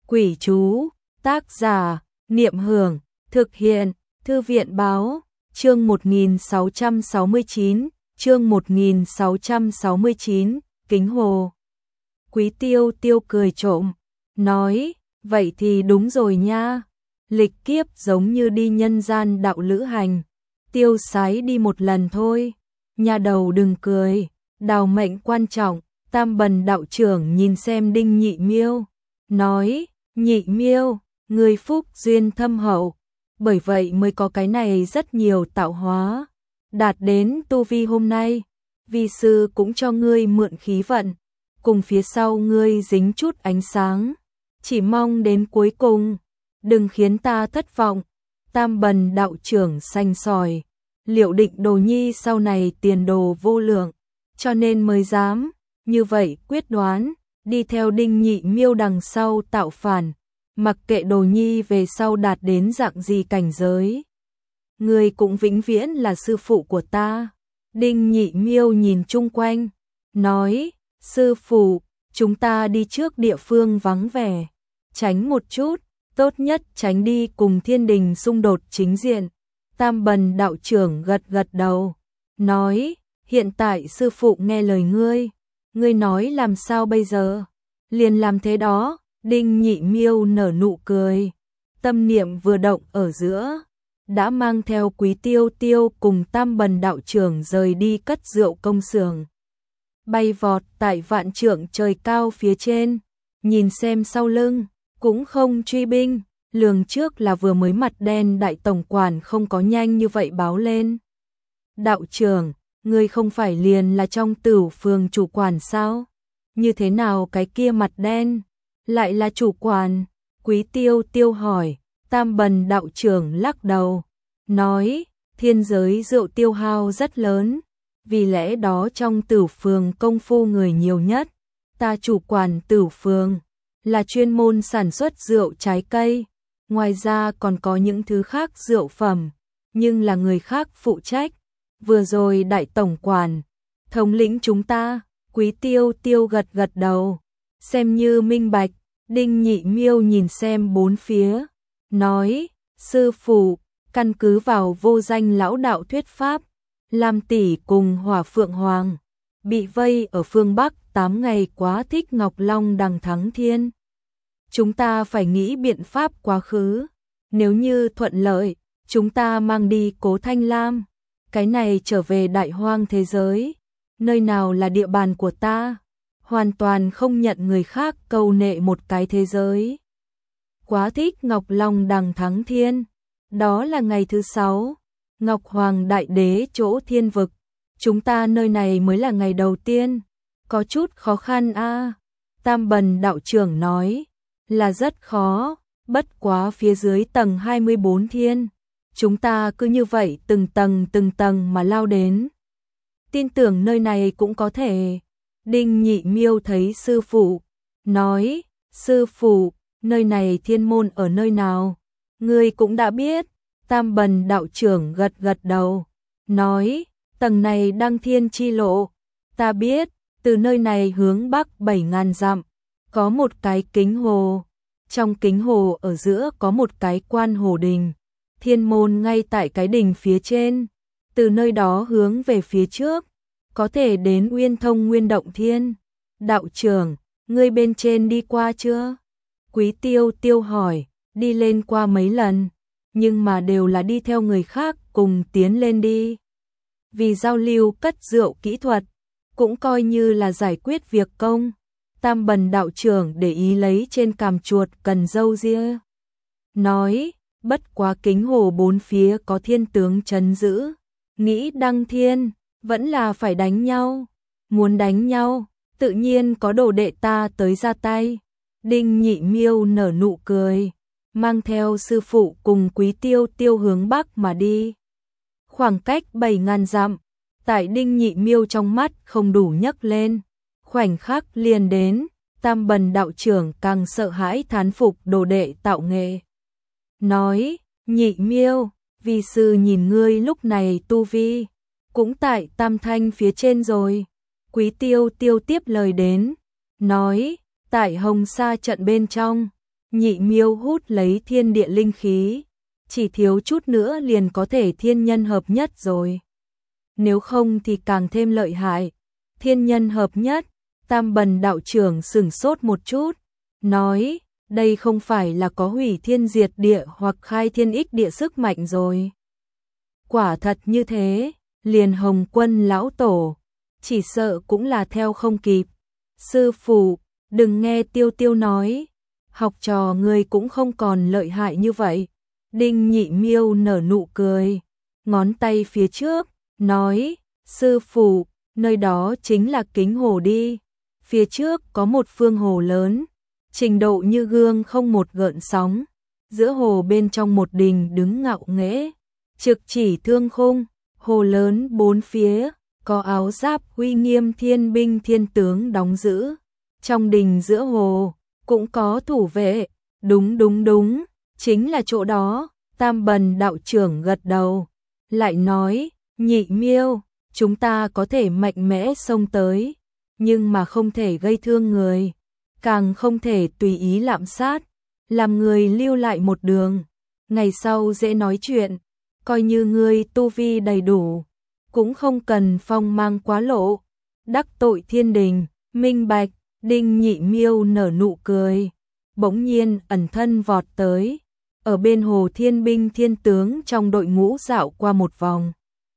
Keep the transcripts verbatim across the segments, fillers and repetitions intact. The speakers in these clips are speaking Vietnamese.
Quỷ chú, tác giả, Niệm Hưởng, thực hiện, Thư viện báo, chương một nghìn sáu trăm sáu mươi chín, chương một nghìn sáu trăm sáu mươi chín, Kính Hồ. Quý Tiêu Tiêu cười trộm, nói, vậy thì đúng rồi nha, lịch kiếp giống như đi nhân gian đạo lữ hành, tiêu sái đi một lần thôi, nhà đầu đừng cười, đào mệnh quan trọng. Tam Bần đạo trưởng nhìn xem Đinh Nhị Miêu, nói, Nhị Miêu, người phúc duyên thâm hậu, bởi vậy mới có cái này rất nhiều tạo hóa, đạt đến tu vi hôm nay, vi sư cũng cho ngươi mượn khí vận, cùng phía sau ngươi dính chút ánh sáng, chỉ mong đến cuối cùng, đừng khiến ta thất vọng. Tam Bần đạo trưởng xanh sỏi, liệu định Đồ Nhi sau này tiền đồ vô lượng, cho nên mới dám như vậy quyết đoán, đi theo Đinh Nhị Miêu đằng sau tạo phản, mặc kệ Đồ Nhi về sau đạt đến dạng gì cảnh giới. Người cũng vĩnh viễn là sư phụ của ta. Đinh Nhị Miêu nhìn chung quanh, nói, sư phụ, chúng ta đi trước địa phương vắng vẻ, tránh một chút, tốt nhất tránh đi cùng thiên đình xung đột chính diện. Tam Bần đạo trưởng gật gật đầu, nói, hiện tại sư phụ nghe lời ngươi. Ngươi nói làm sao bây giờ? Liền làm thế đó. Đinh Nhị Miêu nở nụ cười, tâm niệm vừa động ở giữa, đã mang theo Quý Tiêu Tiêu cùng Tam Bần đạo trưởng rời đi cất rượu công xưởng. Bay vọt tại vạn trượng trời cao phía trên, nhìn xem sau lưng, cũng không truy binh, lường trước là vừa mới mặt đen đại tổng quản không có nhanh như vậy báo lên. Đạo trưởng, ngươi không phải liền là trong Tửu phường chủ quản sao? Như thế nào cái kia mặt đen lại là chủ quản? Quý Tiêu Tiêu hỏi. Tam Bần đạo trưởng lắc đầu, nói, thiên giới rượu tiêu hao rất lớn, vì lẽ đó trong Tửu phường công phu người nhiều nhất. Ta chủ quản Tửu phường là chuyên môn sản xuất rượu trái cây, ngoài ra còn có những thứ khác rượu phẩm, nhưng là người khác phụ trách. Vừa rồi đại tổng quản thống lĩnh chúng ta. Quý Tiêu Tiêu gật gật đầu, xem như minh bạch. Đinh Nhị Miêu nhìn xem bốn phía, nói, sư phụ, căn cứ vào vô danh lão đạo thuyết pháp, Lam tỷ cùng Hỏa Phượng Hoàng bị vây ở phương Bắc tám ngày quá thích Ngọc Long đằng thắng thiên. Chúng ta phải nghĩ biện pháp quá khứ, nếu như thuận lợi, chúng ta mang đi Cố Thanh Lam. Cái này trở về đại hoang thế giới, nơi nào là địa bàn của ta, hoàn toàn không nhận người khác câu nệ một cái thế giới. Quá thích Ngọc Long đằng thắng thiên, đó là ngày thứ sáu, Ngọc Hoàng Đại Đế chỗ thiên vực, chúng ta nơi này mới là ngày đầu tiên, có chút khó khăn a. À. Tam Bần đạo trưởng nói, là rất khó, bất quá phía dưới tầng hai mươi bốn thiên. Chúng ta cứ như vậy từng tầng từng tầng mà lao đến. Tin tưởng nơi này cũng có thể. Đinh Nhị Miêu thấy sư phụ, nói, sư phụ, nơi này thiên môn ở nơi nào? Ngươi cũng đã biết. Tam Bần đạo trưởng gật gật đầu, nói, tầng này đăng thiên chi lộ. Ta biết, từ nơi này hướng bắc bảy ngàn dặm, có một cái kính hồ. Trong kính hồ ở giữa có một cái quan hồ đình. Thiên môn ngay tại cái đỉnh phía trên, từ nơi đó hướng về phía trước, có thể đến Uyên Thông Nguyên Động Thiên. Đạo trưởng, ngươi bên trên đi qua chưa? Quý Tiêu Tiêu hỏi, đi lên qua mấy lần, nhưng mà đều là đi theo người khác cùng tiến lên đi. Vì giao lưu cất rượu kỹ thuật, cũng coi như là giải quyết việc công. Tam Bần đạo trưởng để ý lấy trên cằm chuột cần râu ria, nói, bất quá kính hồ bốn phía có thiên tướng trấn giữ, nghĩ đăng thiên, vẫn là phải đánh nhau. Muốn đánh nhau, tự nhiên có đồ đệ ta tới ra tay. Đinh Nhị Miêu nở nụ cười, mang theo sư phụ cùng Quý Tiêu Tiêu hướng bắc mà đi. Khoảng cách bảy ngàn dặm, tại Đinh Nhị Miêu trong mắt không đủ nhấc lên. Khoảnh khắc liền đến, Tam Bần đạo trưởng càng sợ hãi thán phục đồ đệ tạo nghệ. Nói, Nhị Miêu, vi sư nhìn ngươi lúc này tu vi, cũng tại tam thanh phía trên rồi. Quý Tiêu Tiêu tiếp lời đến, nói, tại Hồng Sa trận bên trong, Nhị miêu hút lấy thiên địa linh khí, chỉ thiếu chút nữa liền có thể thiên nhân hợp nhất rồi. Nếu không thì càng thêm lợi hại. Thiên nhân hợp nhất, Tam Bần đạo trưởng sửng sốt một chút, nói, đây không phải là có hủy thiên diệt địa hoặc khai thiên ích địa sức mạnh rồi. Quả thật như thế, liền Hồng Quân lão tổ, chỉ sợ cũng là theo không kịp. Sư phụ, đừng nghe Tiêu Tiêu nói, học trò người cũng không còn lợi hại như vậy. Đinh Nhị Miêu nở nụ cười, ngón tay phía trước, nói, sư phụ, nơi đó chính là Kính Hồ đi. Phía trước có một phương hồ lớn, trình độ như gương không một gợn sóng. Giữa hồ bên trong một đình đứng ngạo nghễ, trực chỉ thương khung, hồ lớn bốn phía, có áo giáp uy nghiêm thiên binh thiên tướng đóng giữ. Trong đình giữa hồ, cũng có thủ vệ, đúng đúng đúng, chính là chỗ đó. Tam Bần đạo trưởng gật đầu, lại nói, Nhị Miêu, chúng ta có thể mạnh mẽ xông tới, nhưng mà không thể gây thương người, càng không thể tùy ý lạm sát, làm người lưu lại một đường, ngày sau dễ nói chuyện, coi như ngươi tu vi đầy đủ, cũng không cần phong mang quá lộ, đắc tội thiên đình. Minh bạch. Đinh Nhị Miêu nở nụ cười, bỗng nhiên ẩn thân vọt tới, ở bên hồ thiên binh thiên tướng trong đội ngũ dạo qua một vòng,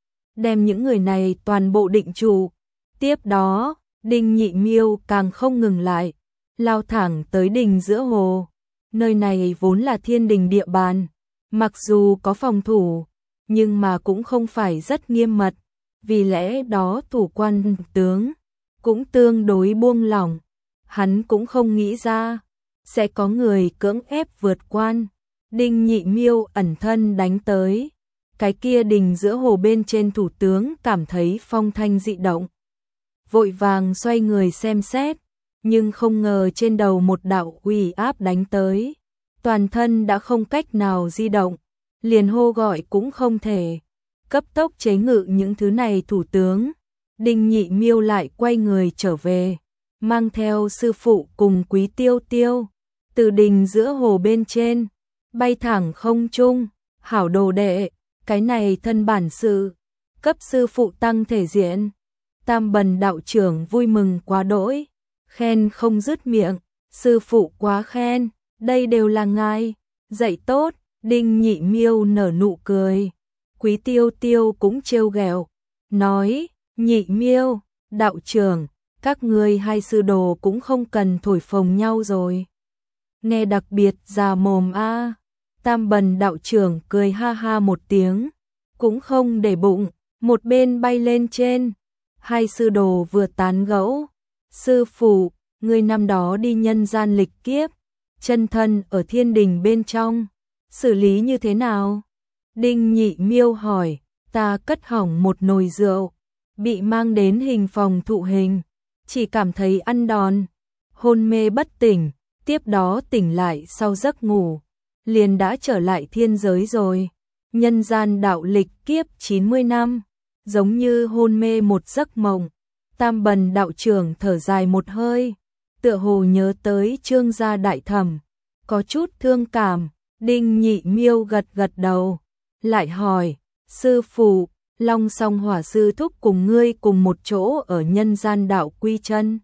đem những người này toàn bộ định trụ. Tiếp đó, Đinh Nhị Miêu càng không ngừng lại, lao thẳng tới đình giữa hồ. Nơi này vốn là thiên đình địa bàn, mặc dù có phòng thủ, nhưng mà cũng không phải rất nghiêm mật, vì lẽ đó thủ quan tướng cũng tương đối buông lỏng. Hắn cũng không nghĩ ra sẽ có người cưỡng ép vượt quan. Đinh Nhị Miêu ẩn thân đánh tới, cái kia đình giữa hồ bên trên thủ tướng cảm thấy phong thanh dị động, vội vàng xoay người xem xét, nhưng không ngờ trên đầu một đạo uy áp đánh tới, toàn thân đã không cách nào di động, liền hô gọi cũng không thể, cấp tốc chế ngự những thứ này thủ tướng. Đinh Nhị Miêu lại quay người trở về, mang theo sư phụ cùng Quý Tiêu Tiêu, từ đình giữa hồ bên trên, bay thẳng không trung. Hảo đồ đệ, cái này thân bản sự, cấp sư phụ tăng thể diện. Tam Bần đạo trưởng vui mừng quá đỗi, khen không dứt miệng, sư phụ quá khen, đây đều là ngài dạy tốt. Đinh Nhị Miêu nở nụ cười, Quý Tiêu Tiêu cũng trêu ghẹo, nói, Nhị Miêu, đạo trưởng, các ngươi hai sư đồ cũng không cần thổi phồng nhau rồi. Nghe đặc biệt già mồm a. À. Tam Bần đạo trưởng cười ha ha một tiếng, cũng không để bụng, một bên bay lên trên. Hai sư đồ vừa tán gẫu, sư phụ, ngươi năm đó đi nhân gian lịch kiếp, chân thân ở thiên đình bên trong, xử lý như thế nào? Đinh Nhị Miêu hỏi, ta cất hỏng một nồi rượu, bị mang đến hình phòng thụ hình, chỉ cảm thấy ăn đòn, hôn mê bất tỉnh, tiếp đó tỉnh lại sau giấc ngủ, liền đã trở lại thiên giới rồi. Nhân gian đạo lịch kiếp chín mươi năm, giống như hôn mê một giấc mộng. Tam Bần đạo trưởng thở dài một hơi, tựa hồ nhớ tới Trương gia đại thẩm, có chút thương cảm. Đinh Nhị Miêu gật gật đầu, lại hỏi, sư phụ, Long Song Hỏa sư thúc cùng ngươi cùng một chỗ ở nhân gian đạo quy chân.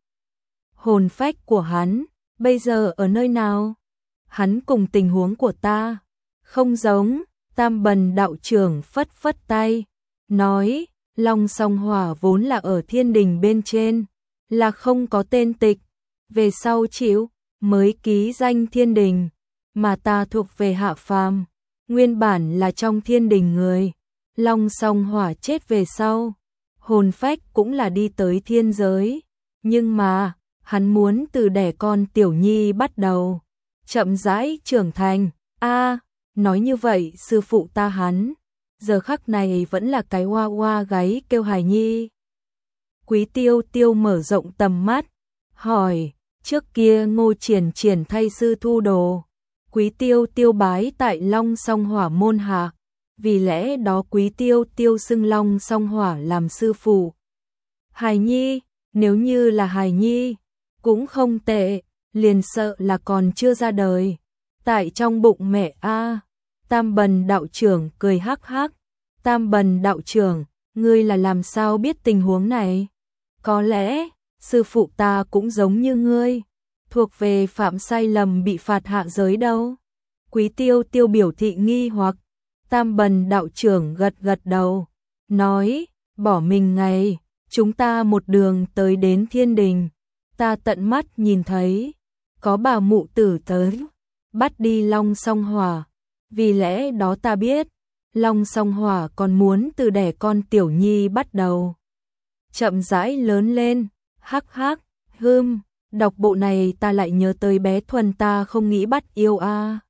Hồn phách của hắn, bây giờ ở nơi nào? Hắn cùng tình huống của ta không giống. Tam Bần đạo trưởng phất phất tay, nói, Long Song Hỏa vốn là ở thiên đình bên trên, là không có tên tịch, về sau chịu mới ký danh thiên đình, mà ta thuộc về hạ phàm, nguyên bản là trong thiên đình người. Long Song Hỏa chết về sau, hồn phách cũng là đi tới thiên giới, nhưng mà hắn muốn từ đẻ con tiểu nhi bắt đầu, chậm rãi trưởng thành. A, à, nói như vậy sư phụ ta hắn, giờ khắc này vẫn là cái hoa hoa gáy kêu hài nhi. Quý Tiêu Tiêu mở rộng tầm mắt, hỏi, trước kia Ngô Triển Triển thay sư thu đồ, Quý Tiêu Tiêu bái tại Long Song Hỏa môn hạ, vì lẽ đó Quý Tiêu Tiêu xưng Long Song Hỏa làm sư phụ. Hài nhi, nếu như là hài nhi, cũng không tệ, liền sợ là còn chưa ra đời. Tại trong bụng mẹ a. Tam Bần đạo trưởng cười hắc hắc. Tam Bần đạo trưởng, ngươi là làm sao biết tình huống này? Có lẽ, sư phụ ta cũng giống như ngươi, thuộc về phạm sai lầm bị phạt hạ giới đâu. Quý Tiêu Tiêu biểu thị nghi hoặc. Tam Bần đạo trưởng gật gật đầu, nói, bỏ mình ngày, chúng ta một đường tới đến thiên đình, ta tận mắt nhìn thấy, có bà mụ tử tới, bắt đi Long Song Hỏa, vì lẽ đó ta biết, Long Song Hỏa còn muốn từ đẻ con Tiểu Nhi bắt đầu. Chậm rãi lớn lên, hắc hắc, hưm, đọc bộ này ta lại nhớ tới bé Thuần ta không nghĩ bắt yêu a.